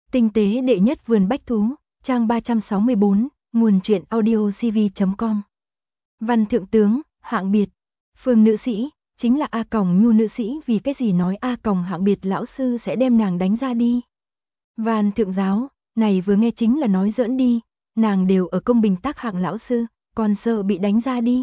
Tinh tế đệ nhất vườn bách thú, trang 364, nguồn truyện audiocv.com. Văn thượng tướng, hạng biệt. Phương nữ sĩ, chính là A Còng Nhu nữ sĩ, vì cái gì nói A Còng hạng biệt lão sư sẽ đem nàng đánh ra đi. Văn thượng giáo, này vừa nghe chính là nói giỡn đi, nàng đều ở công bình tác hạng lão sư, còn sợ bị đánh ra đi.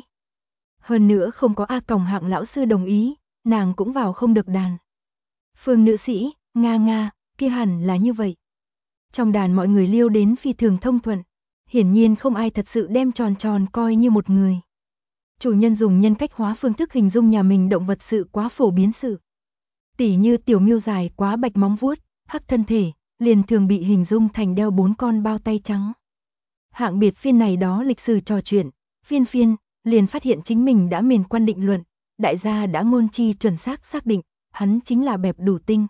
Hơn nữa không có A Còng hạng lão sư đồng ý, nàng cũng vào không được đàn. Phương nữ sĩ, nga, kia hẳn là như vậy. Trong đàn mọi người liêu đến phi thường thông thuận, hiển nhiên không ai thật sự đem tròn tròn coi như một người. Chủ nhân dùng nhân cách hóa phương thức hình dung nhà mình động vật sự quá phổ biến sự. Tỉ như tiểu miêu dài quá bạch móng vuốt, hắc thân thể, liền thường bị hình dung thành đeo 4 con bao tay trắng. Hạng biệt phiên này đó lịch sử trò chuyện, phiên, liền phát hiện chính mình đã mền quan định luận, đại gia đã ngôn chi chuẩn xác định, hắn chính là bẹp đủ tinh.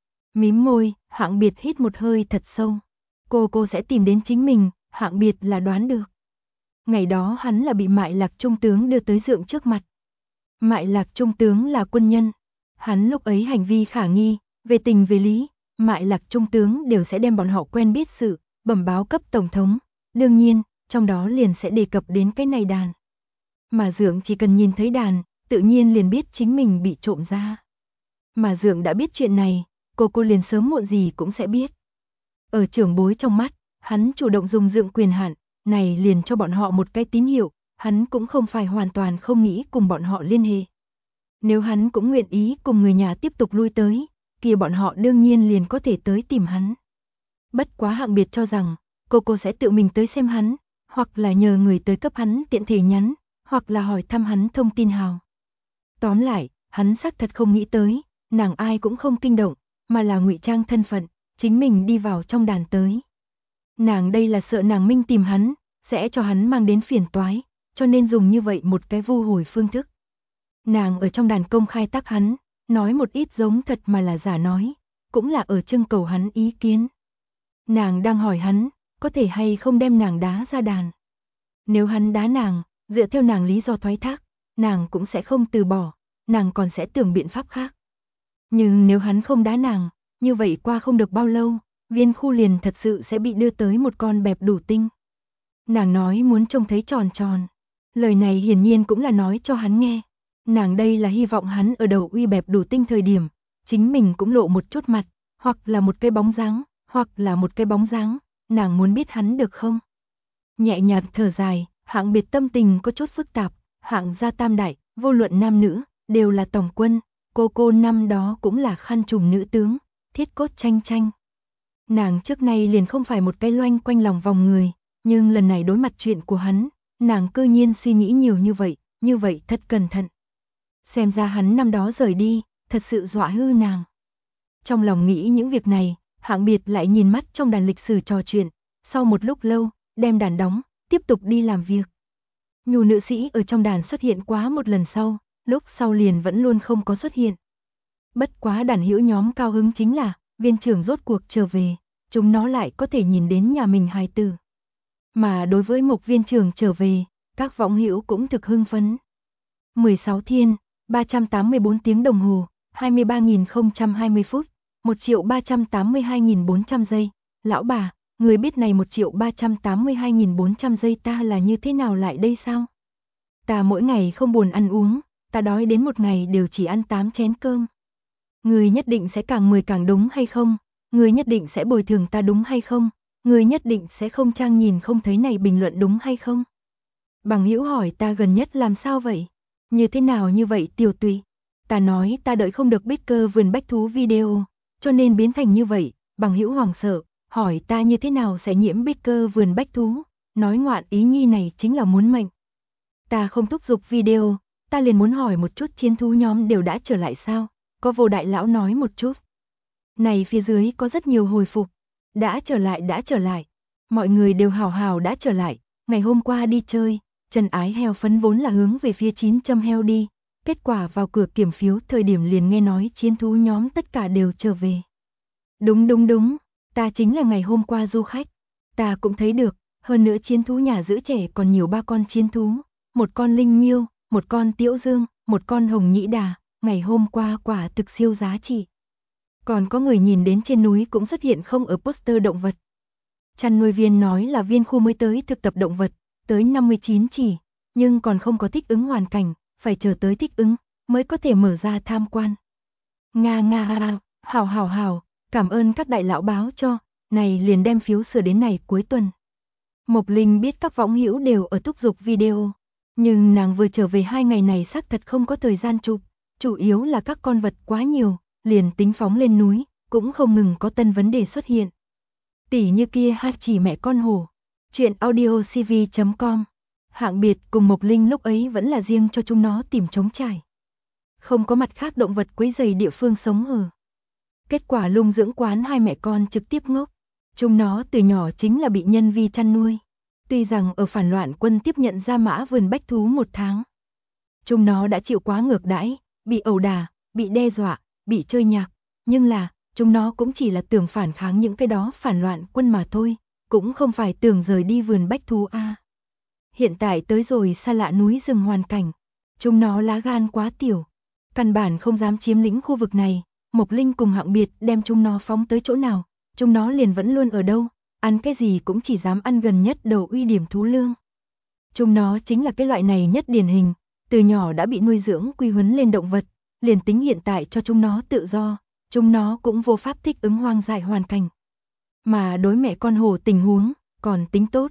Mím môi, hạng biệt hít một hơi thật sâu. Cô sẽ tìm đến chính mình, hạng biệt là đoán được. Ngày đó hắn là bị Mại Lạc trung tướng đưa tới dượng trước mặt. Mại Lạc trung tướng là quân nhân. Hắn lúc ấy hành vi khả nghi, về tình về lý, Mại Lạc trung tướng đều sẽ đem bọn họ quen biết sự, bẩm báo cấp tổng thống. Đương nhiên, trong đó liền sẽ đề cập đến cái này đàn. Mà dượng chỉ cần nhìn thấy đàn, tự nhiên liền biết chính mình bị trộm ra. Mà dượng đã biết chuyện này, cô liền sớm muộn gì cũng sẽ biết. Ở trưởng bối trong mắt, hắn chủ động dùng dượng quyền hạn, này liền cho bọn họ một cái tín hiệu, hắn cũng không phải hoàn toàn không nghĩ cùng bọn họ liên hệ. Nếu hắn cũng nguyện ý cùng người nhà tiếp tục lui tới, kia bọn họ đương nhiên liền có thể tới tìm hắn. Bất quá hạng biệt cho rằng, cô sẽ tự mình tới xem hắn, hoặc là nhờ người tới cấp hắn tiện thể nhắn, hoặc là hỏi thăm hắn thông tin hào. Tóm lại, hắn xác thật không nghĩ tới, nàng ai cũng không kinh động, mà là ngụy trang thân phận, chính mình đi vào trong đàn tới. Nàng đây là sợ nàng Minh tìm hắn, sẽ cho hắn mang đến phiền toái, cho nên dùng như vậy một cái vu hồi phương thức. Nàng ở trong đàn công khai tác hắn, nói một ít giống thật mà là giả nói, cũng là ở trưng cầu hắn ý kiến. Nàng đang hỏi hắn, có thể hay không đem nàng đá ra đàn. Nếu hắn đá nàng, dựa theo nàng lý do thoái thác, nàng cũng sẽ không từ bỏ, nàng còn sẽ tưởng biện pháp khác. Nhưng nếu hắn không đá nàng, như vậy qua không được bao lâu, viên khu liền thật sự sẽ bị đưa tới một con bẹp đủ tinh. Nàng nói muốn trông thấy tròn tròn. Lời này hiển nhiên cũng là nói cho hắn nghe. Nàng đây là hy vọng hắn ở đầu uy bẹp đủ tinh thời điểm, chính mình cũng lộ một chút mặt, hoặc là một cái bóng dáng, nàng muốn biết hắn được không? Nhẹ nhàng thở dài, hạng biệt tâm tình có chút phức tạp, hạng gia tam đại, vô luận nam nữ, đều là tổng quân, cô năm đó cũng là khăn trùm nữ tướng, thiết cốt tranh. Nàng trước nay liền không phải một cái loanh quanh lòng vòng người, nhưng lần này đối mặt chuyện của hắn, nàng cơ nhiên suy nghĩ nhiều như vậy thật cẩn thận. Xem ra hắn năm đó rời đi, thật sự dọa hư nàng. Trong lòng nghĩ những việc này, hạng biệt lại nhìn mắt trong đàn lịch sử trò chuyện, sau một lúc lâu, đem đàn đóng, tiếp tục đi làm việc. Nhu nữ sĩ ở trong đàn xuất hiện quá một lần sau, lúc sau liền vẫn luôn không có xuất hiện. Bất quá đàn hữu nhóm cao hứng chính là, viên trưởng rốt cuộc trở về, chúng nó lại có thể nhìn đến nhà mình hài tử. Mà đối với một viên trưởng trở về, các võng hữu cũng thực hưng phấn. 16 thiên, 384 tiếng đồng hồ, 23.020 phút, 1.382.400 giây. Lão bà, người biết này 1.382.400 giây ta là như thế nào lại đây sao? Ta mỗi ngày không buồn ăn uống, ta đói đến một ngày đều chỉ ăn 8 chén cơm. Người nhất định sẽ càng 10 càng đúng hay không? Người nhất định sẽ bồi thường ta đúng hay không? Người nhất định sẽ không trang nhìn không thấy này bình luận đúng hay không? Bằng hữu hỏi ta gần nhất làm sao vậy? Như thế nào như vậy tiểu tùy? Ta nói ta đợi không được Baker vườn bách thú video, cho nên biến thành như vậy. Bằng hữu hoảng sợ, hỏi ta như thế nào sẽ nhiễm Baker vườn bách thú? Nói ngoạn ý nhi này chính là muốn mệnh. Ta không thúc giục video, ta liền muốn hỏi một chút chiến thú nhóm đều đã trở lại sao? Có vô đại lão nói một chút. Này phía dưới có rất nhiều hồi phục. Đã trở lại. Mọi người đều hào đã trở lại. Ngày hôm qua đi chơi, Trần Ái Heo phấn vốn là hướng về phía 900 heo đi. Kết quả vào cửa kiểm phiếu thời điểm liền nghe nói chiến thú nhóm tất cả đều trở về. Đúng, ta chính là ngày hôm qua du khách. Ta cũng thấy được, hơn nữa chiến thú nhà giữ trẻ còn nhiều 3 con chiến thú. Một con linh miêu, một con tiểu dương, một con hồng nhĩ đà. Ngày hôm qua quả thực siêu giá trị. Còn có người nhìn đến trên núi cũng xuất hiện không ở poster động vật. Chăn nuôi viên nói là viên khu mới tới thực tập động vật, tới 59 chỉ, nhưng còn không có thích ứng hoàn cảnh, phải chờ tới thích ứng, mới có thể mở ra tham quan. Hảo, cảm ơn các đại lão báo cho, này liền đem phiếu sửa đến này cuối tuần. Mộc Linh biết các võng hữu đều ở thúc giục video, nhưng nàng vừa trở về 2 ngày này xác thật không có thời gian chụp, chủ yếu là các con vật quá nhiều, liền tính phóng lên núi, cũng không ngừng có tân vấn đề xuất hiện. Tỉ như kia chỉ mẹ con hổ. Chuyện audiocv.com. Hạng Biệt cùng Mộc Linh lúc ấy vẫn là riêng cho chúng nó tìm trống trải. Không có mặt khác động vật quấy rầy địa phương sống ở. Kết quả lung dưỡng quán 2 mẹ con trực tiếp ngốc. Chúng nó từ nhỏ chính là bị nhân vi chăn nuôi. Tuy rằng ở phản loạn quân tiếp nhận ra mã vườn bách thú 1 tháng. Chúng nó đã chịu quá ngược đãi, bị ẩu đả, bị đe dọa, bị chơi nhạc. Nhưng là, chúng nó cũng chỉ là tưởng phản kháng những cái đó phản loạn quân mà thôi, cũng không phải tưởng rời đi vườn bách thú a. Hiện tại tới rồi xa lạ núi rừng hoàn cảnh, chúng nó lá gan quá tiểu, căn bản không dám chiếm lĩnh khu vực này. Mộc Linh cùng Hạng Biệt đem chúng nó phóng tới chỗ nào, chúng nó liền vẫn luôn ở đâu, ăn cái gì cũng chỉ dám ăn gần nhất đầu uy điểm thú lương. Chúng nó chính là cái loại này nhất điển hình, từ nhỏ đã bị nuôi dưỡng quy huấn lên động vật, liền tính hiện tại cho chúng nó tự do, chúng nó cũng vô pháp thích ứng hoang dại hoàn cảnh. Mà đối mẹ con hổ tình huống, còn tính tốt.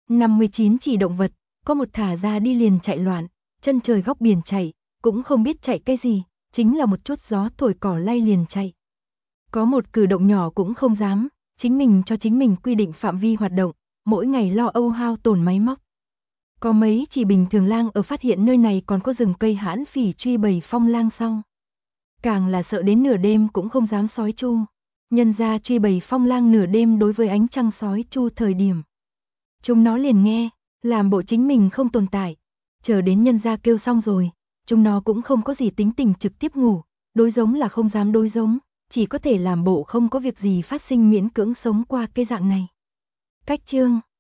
59 chỉ động vật, có một thả ra đi liền chạy loạn, chân trời góc biển chạy, cũng không biết chạy cái gì, chính là một chút gió thổi cỏ lay liền chạy. Có một cử động nhỏ cũng không dám, chính mình cho chính mình quy định phạm vi hoạt động, mỗi ngày lo âu hao tổn máy móc. Có mấy chỉ bình thường lang ở phát hiện nơi này còn có rừng cây hãn phỉ truy bầy phong lang sau. Càng là sợ đến nửa đêm cũng không dám sói chu. Nhân ra truy bầy phong lang nửa đêm đối với ánh trăng sói chu thời điểm. Chúng nó liền nghe, làm bộ chính mình không tồn tại. Chờ đến nhân ra kêu xong rồi, chúng nó cũng không có gì tính tình trực tiếp ngủ. Đối giống là không dám đối giống, chỉ có thể làm bộ không có việc gì phát sinh miễn cưỡng sống qua cái dạng này. Cách chương